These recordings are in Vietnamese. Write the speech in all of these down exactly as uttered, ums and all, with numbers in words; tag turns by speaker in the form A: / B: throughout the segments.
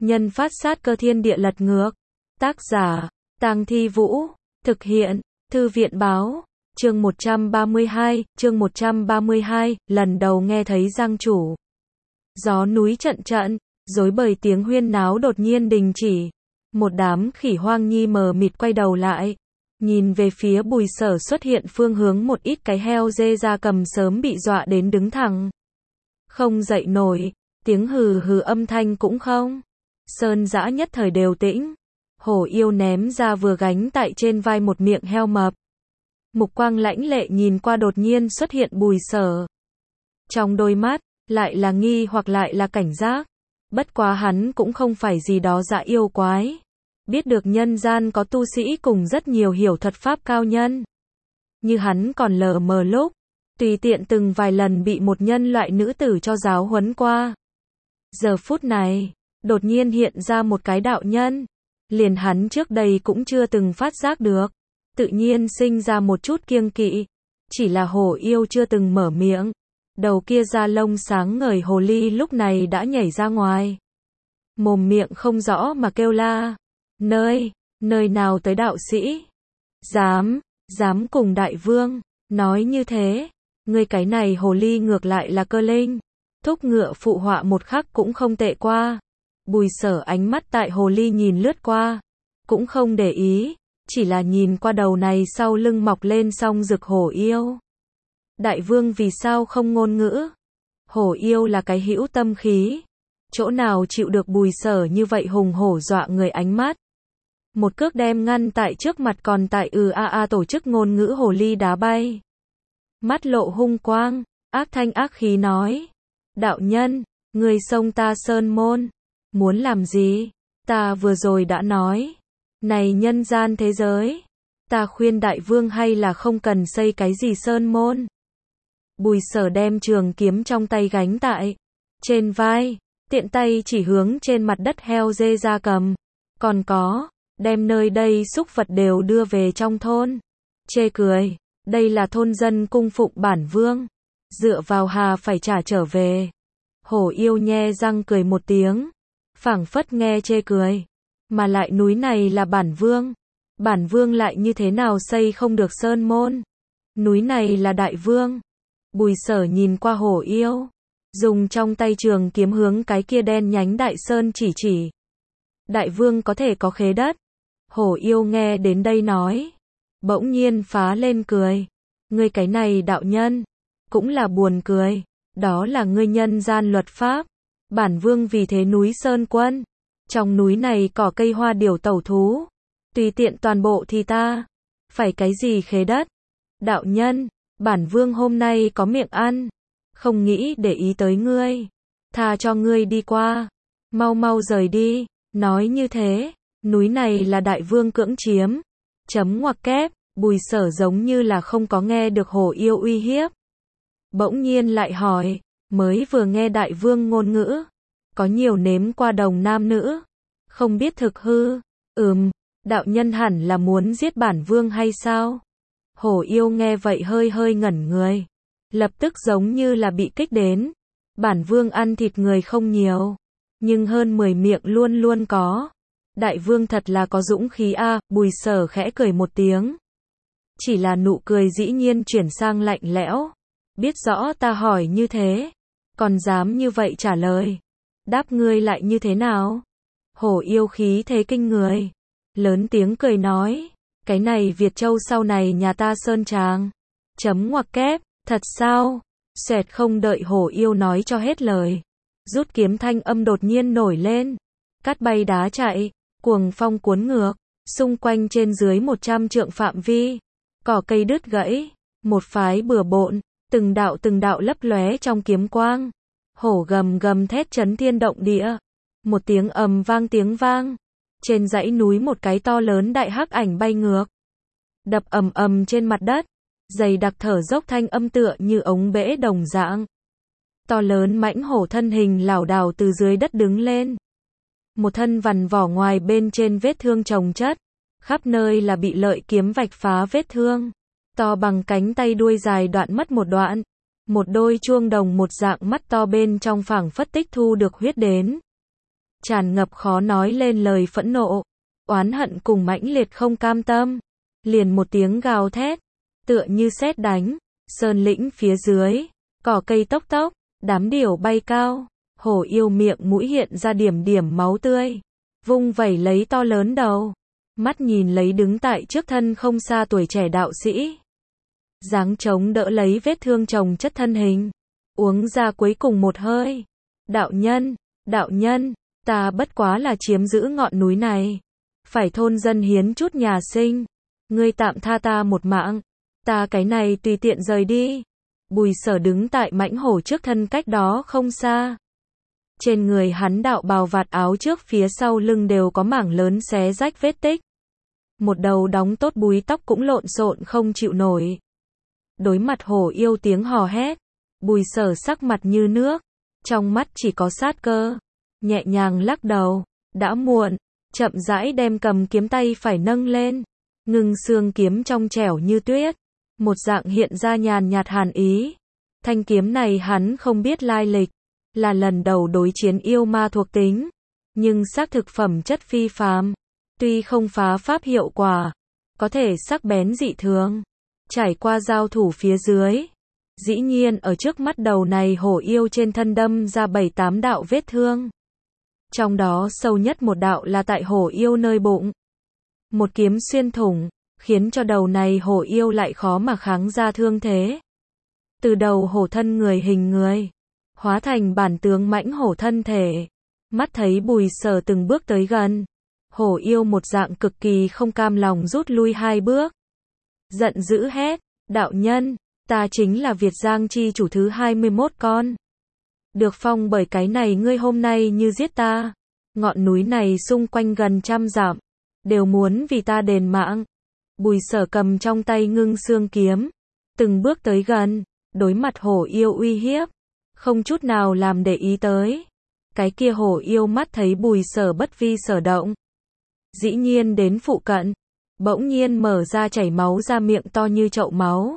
A: Nhân phát sát cơ thiên địa lật ngược. Tác giả, Tang Thi Vũ. Thực hiện, Thư viện báo. Chương một trăm ba mươi hai, chương một trăm ba mươi hai, lần đầu nghe thấy Giang chủ. Gió núi trận trận, rối bời tiếng huyên náo đột nhiên đình chỉ. Một đám khỉ hoang nhi mờ mịt quay đầu lại. Nhìn về phía Bùi Sở xuất hiện phương hướng, một ít cái heo dê gia cầm sớm bị dọa đến đứng thẳng. Không dậy nổi, tiếng hừ hừ âm thanh cũng không. Sơn dã nhất thời đều tĩnh. Hổ yêu ném ra vừa gánh tại trên vai một miệng heo mập. Mục quang lãnh lệ nhìn qua đột nhiên xuất hiện Bùi Sở. Trong đôi mắt, lại là nghi hoặc lại là cảnh giác. Bất quá hắn cũng không phải gì đó dã yêu quái. Biết được nhân gian có tu sĩ cùng rất nhiều hiểu thuật pháp cao nhân. Như hắn còn lờ mờ lúc, tùy tiện từng vài lần bị một nhân loại nữ tử cho giáo huấn qua. Giờ phút này, đột nhiên hiện ra một cái đạo nhân. Liền hắn trước đây cũng chưa từng phát giác được. Tự nhiên sinh ra một chút kiêng kỵ. Chỉ là hổ yêu chưa từng mở miệng. Đầu kia da lông sáng ngời hồ ly lúc này đã nhảy ra ngoài. Mồm miệng không rõ mà kêu la. Nơi, nơi nào tới đạo sĩ? Dám, dám cùng đại vương. Nói như thế, ngươi cái này hồ ly ngược lại là cơ linh. Thúc ngựa phụ họa một khắc cũng không tệ qua. Bùi Sở ánh mắt tại hồ ly nhìn lướt qua. Cũng không để ý. Chỉ là nhìn qua đầu này sau lưng mọc lên song rực hổ yêu. Đại vương vì sao không ngôn ngữ? Hổ yêu là cái hữu tâm khí. Chỗ nào chịu được Bùi Sở như vậy hùng hổ dọa người ánh mắt. Một cước đem ngăn tại trước mặt, còn tại ừ a a tổ chức ngôn ngữ hồ ly đá bay. Mắt lộ hung quang, ác thanh ác khí nói. Đạo nhân, người xông ta sơn môn. Muốn làm gì? Ta vừa rồi đã nói. Này nhân gian thế giới. Ta khuyên đại vương hay là không cần xây cái gì sơn môn. Bùi Sở đem trường kiếm trong tay gánh tại trên vai, tiện tay chỉ hướng trên mặt đất heo dê gia cầm. Còn có, đem nơi đây xúc vật đều đưa về trong thôn. Chê cười, đây là thôn dân cung phụng bản vương. Dựa vào hà phải trả trở về. Hổ yêu nhe răng cười một tiếng. Phảng phất nghe chê cười. Mà lại núi này là bản vương. Bản vương lại như thế nào xây không được sơn môn. Núi này là đại vương. Bùi Sở nhìn qua hổ yêu. Dùng trong tay trường kiếm hướng cái kia đen nhánh đại sơn chỉ chỉ. Đại vương có thể có khế đất. Hổ yêu nghe đến đây nói. Bỗng nhiên phá lên cười. Ngươi cái này đạo nhân. Cũng là buồn cười. Đó là ngươi nhân gian luật pháp. Bản vương vì thế núi sơn quân. Trong núi này cỏ cây hoa điểu tẩu thú. Tùy tiện toàn bộ thì ta. Phải cái gì khế đất. Đạo nhân. Bản vương hôm nay có miệng ăn. Không nghĩ để ý tới ngươi. Tha cho ngươi đi qua. Mau mau rời đi. Nói như thế. Núi này là đại vương cưỡng chiếm. Chấm ngoặc kép. Bùi Sở giống như là không có nghe được hổ yêu uy hiếp. Bỗng nhiên lại hỏi. Mới vừa nghe đại vương ngôn ngữ. Có nhiều nếm qua đồng nam nữ. Không biết thực hư. Ừm. Đạo nhân hẳn là muốn giết bản vương hay sao? Hổ yêu nghe vậy hơi hơi ngẩn người. Lập tức giống như là bị kích đến. Bản vương ăn thịt người không nhiều. Nhưng hơn mười miệng luôn luôn có. Đại vương thật là có dũng khí a. À, Bùi Sở khẽ cười một tiếng. Chỉ là nụ cười dĩ nhiên chuyển sang lạnh lẽo. Biết rõ ta hỏi như thế. Còn dám như vậy trả lời. Đáp ngươi lại như thế nào? Hổ yêu khí thế kinh người. Lớn tiếng cười nói. Cái này Việt Châu sau này nhà ta sơn tràng. Chấm ngoặc kép. Thật sao? Xoẹt không đợi hổ yêu nói cho hết lời. Rút kiếm thanh âm đột nhiên nổi lên. Cát bay đá chạy. Cuồng phong cuốn ngược. Xung quanh trên dưới một trăm trượng phạm vi. Cỏ cây đứt gãy. Một phái bừa bộn. Từng đạo từng đạo lấp lóe trong kiếm quang. Hổ gầm gầm thét chấn thiên động địa. Một tiếng ầm vang tiếng vang. Trên dãy núi một cái to lớn đại hắc ảnh bay ngược. Đập ầm ầm trên mặt đất. Dày đặc thở dốc thanh âm tựa như ống bể đồng dạng. To lớn mãnh hổ thân hình lảo đảo từ dưới đất đứng lên. Một thân vằn vỏ ngoài bên trên vết thương chồng chất. Khắp nơi là bị lợi kiếm vạch phá vết thương. To bằng cánh tay đuôi dài đoạn mất một đoạn. Một đôi chuông đồng một dạng mắt to bên trong phảng phất tích thu được huyết đến. tràn ngập khó nói lên lời phẫn nộ, oán hận cùng mãnh liệt không cam tâm. Liền một tiếng gào thét, tựa như sét đánh, sơn lĩnh phía dưới, cỏ cây tốc tốc, đám điểu bay cao, hổ yêu miệng mũi hiện ra điểm điểm máu tươi, vung vẩy lấy to lớn đầu, mắt nhìn lấy đứng tại trước thân không xa tuổi trẻ đạo sĩ. Dáng chống đỡ lấy vết thương chồng chất thân hình, uống ra cuối cùng một hơi. Đạo nhân, đạo nhân, ta bất quá là chiếm giữ ngọn núi này, phải thôn dân hiến chút nhà sinh, ngươi tạm tha ta một mạng, ta cái này tùy tiện rời đi. Bùi Sở đứng tại mãnh hổ trước thân cách đó không xa. Trên người hắn đạo bào vạt áo trước phía sau lưng đều có mảng lớn xé rách vết tích. Một đầu đóng tốt búi tóc cũng lộn xộn không chịu nổi. Đối mặt hổ yêu tiếng hò hét, Bùi Sở sắc mặt như nước, trong mắt chỉ có sát cơ, nhẹ nhàng lắc đầu, đã muộn, chậm rãi đem cầm kiếm tay phải nâng lên, ngưng xương kiếm trong trẻo như tuyết, một dạng hiện ra nhàn nhạt hàn ý. Thanh kiếm này hắn không biết lai lịch, là lần đầu đối chiến yêu ma thuộc tính, nhưng xác thực phẩm chất phi phàm, tuy không phá pháp hiệu quả, có thể sắc bén dị thường. Trải qua giao thủ phía dưới, dĩ nhiên ở trước mắt đầu này hổ yêu trên thân đâm ra bảy tám đạo vết thương. Trong đó sâu nhất một đạo là tại hổ yêu nơi bụng. Một kiếm xuyên thủng, khiến cho đầu này hổ yêu lại khó mà kháng ra thương thế. Từ đầu hổ thân người hình người, hóa thành bản tướng mãnh hổ thân thể. Mắt thấy Bùi Sở từng bước tới gần, hổ yêu một dạng cực kỳ không cam lòng rút lui hai bước. Giận dữ hét, đạo nhân, ta chính là Việt Giang chi chủ thứ hai mươi mốt con. Được phong bởi cái này ngươi hôm nay như giết ta. Ngọn núi này xung quanh gần trăm dặm, đều muốn vì ta đền mạng. Bùi Sở cầm trong tay ngưng xương kiếm, từng bước tới gần, đối mặt hổ yêu uy hiếp, không chút nào làm để ý tới. Cái kia hổ yêu mắt thấy Bùi Sở bất vi sở động, dĩ nhiên đến phụ cận, bỗng nhiên mở ra chảy máu ra miệng to như chậu máu,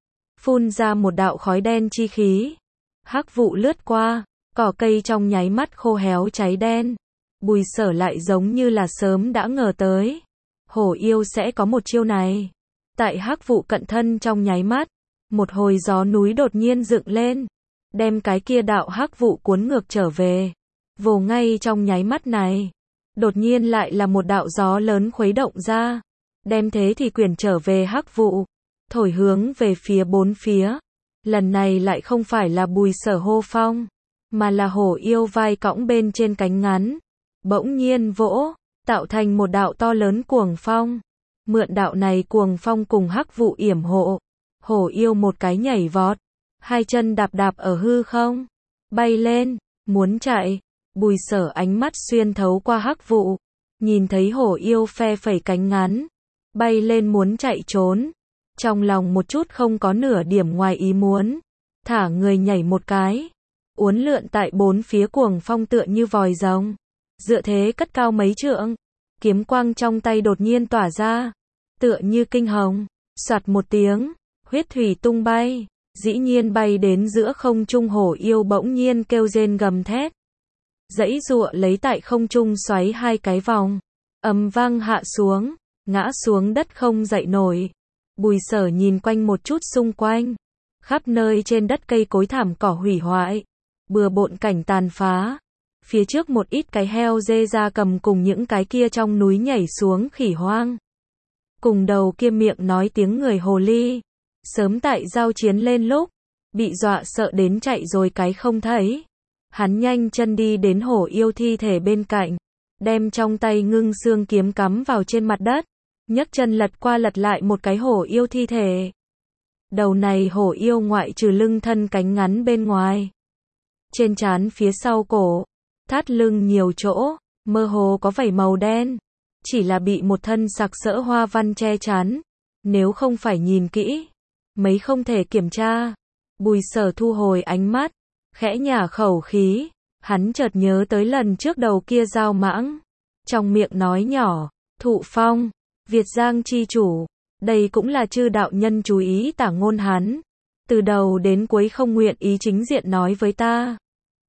A: phun ra một đạo khói đen chi khí. Hắc vụ lướt qua, cỏ cây trong nháy mắt khô héo cháy đen. Bùi Sở lại giống như là sớm đã ngờ tới, hổ yêu sẽ có một chiêu này. Tại hắc vụ cận thân trong nháy mắt, một hồi gió núi đột nhiên dựng lên, đem cái kia đạo hắc vụ cuốn ngược trở về. Vồ ngay trong nháy mắt này, đột nhiên lại là một đạo gió lớn khuấy động ra, đem thế thì quyển trở về hắc vụ, thổi hướng về phía bốn phía. Lần này lại không phải là Bùi Sở hô phong, mà là hổ yêu vai cõng bên trên cánh ngắn, bỗng nhiên vỗ, tạo thành một đạo to lớn cuồng phong. Mượn đạo này cuồng phong cùng hắc vụ yểm hộ, hổ yêu một cái nhảy vọt, hai chân đạp đạp ở hư không, bay lên, muốn chạy. Bùi Sở ánh mắt xuyên thấu qua hắc vụ, nhìn thấy hổ yêu phe phẩy cánh ngắn, bay lên muốn chạy trốn. Trong lòng một chút không có nửa điểm ngoài ý muốn, thả người nhảy một cái, uốn lượn tại bốn phía cuồng phong tựa như vòi rồng, dựa thế cất cao mấy trượng, kiếm quang trong tay đột nhiên tỏa ra, tựa như kinh hồng, soạt một tiếng, huyết thủy tung bay, dĩ nhiên bay đến giữa không trung. Hổ yêu bỗng nhiên kêu rên gầm thét, dãy giụa lấy tại không trung xoáy hai cái vòng, ầm vang hạ xuống, ngã xuống đất không dậy nổi. Bùi Sở nhìn quanh một chút xung quanh, khắp nơi trên đất cây cối thảm cỏ hủy hoại, bừa bộn cảnh tàn phá. Phía trước một ít cái heo dê gia cầm cùng những cái kia trong núi nhảy xuống khỉ hoang. Cùng đầu kia miệng nói tiếng người hồ ly, sớm tại giao chiến lên lúc, bị dọa sợ đến chạy rồi cái không thấy. Hắn nhanh chân đi đến hổ yêu thi thể bên cạnh, đem trong tay ngưng xương kiếm cắm vào trên mặt đất, nhấc chân lật qua lật lại một cái hổ yêu thi thể. Đầu này hổ yêu ngoại trừ lưng thân cánh ngắn bên ngoài, trên trán phía sau cổ, thắt lưng nhiều chỗ, mơ hồ có vảy màu đen, chỉ là bị một thân sặc sỡ hoa văn che chắn, nếu không phải nhìn kỹ, mấy không thể kiểm tra. Bùi Sở thu hồi ánh mắt, khẽ nhả khẩu khí, hắn chợt nhớ tới lần trước đầu kia giao mãng, trong miệng nói nhỏ, Thụ Phong, Việt Giang chi chủ, đây cũng là chư đạo nhân chú ý tả ngôn hắn, từ đầu đến cuối không nguyện ý chính diện nói với ta.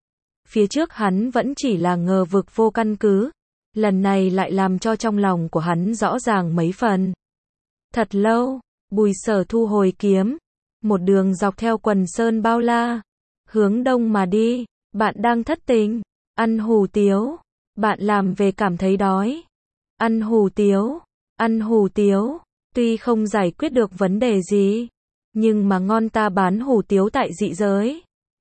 A: Phía trước hắn vẫn chỉ là ngờ vực vô căn cứ, lần này lại làm cho trong lòng của hắn rõ ràng mấy phần. Thật lâu, Bùi Sở thu hồi kiếm, một đường dọc theo quần sơn bao la, hướng đông mà đi. Bạn đang thất tình, ăn hủ tiếu, bạn làm về cảm thấy đói, ăn hủ tiếu, ăn hủ tiếu, tuy không giải quyết được vấn đề gì, nhưng mà ngon, ta bán hủ tiếu tại dị giới.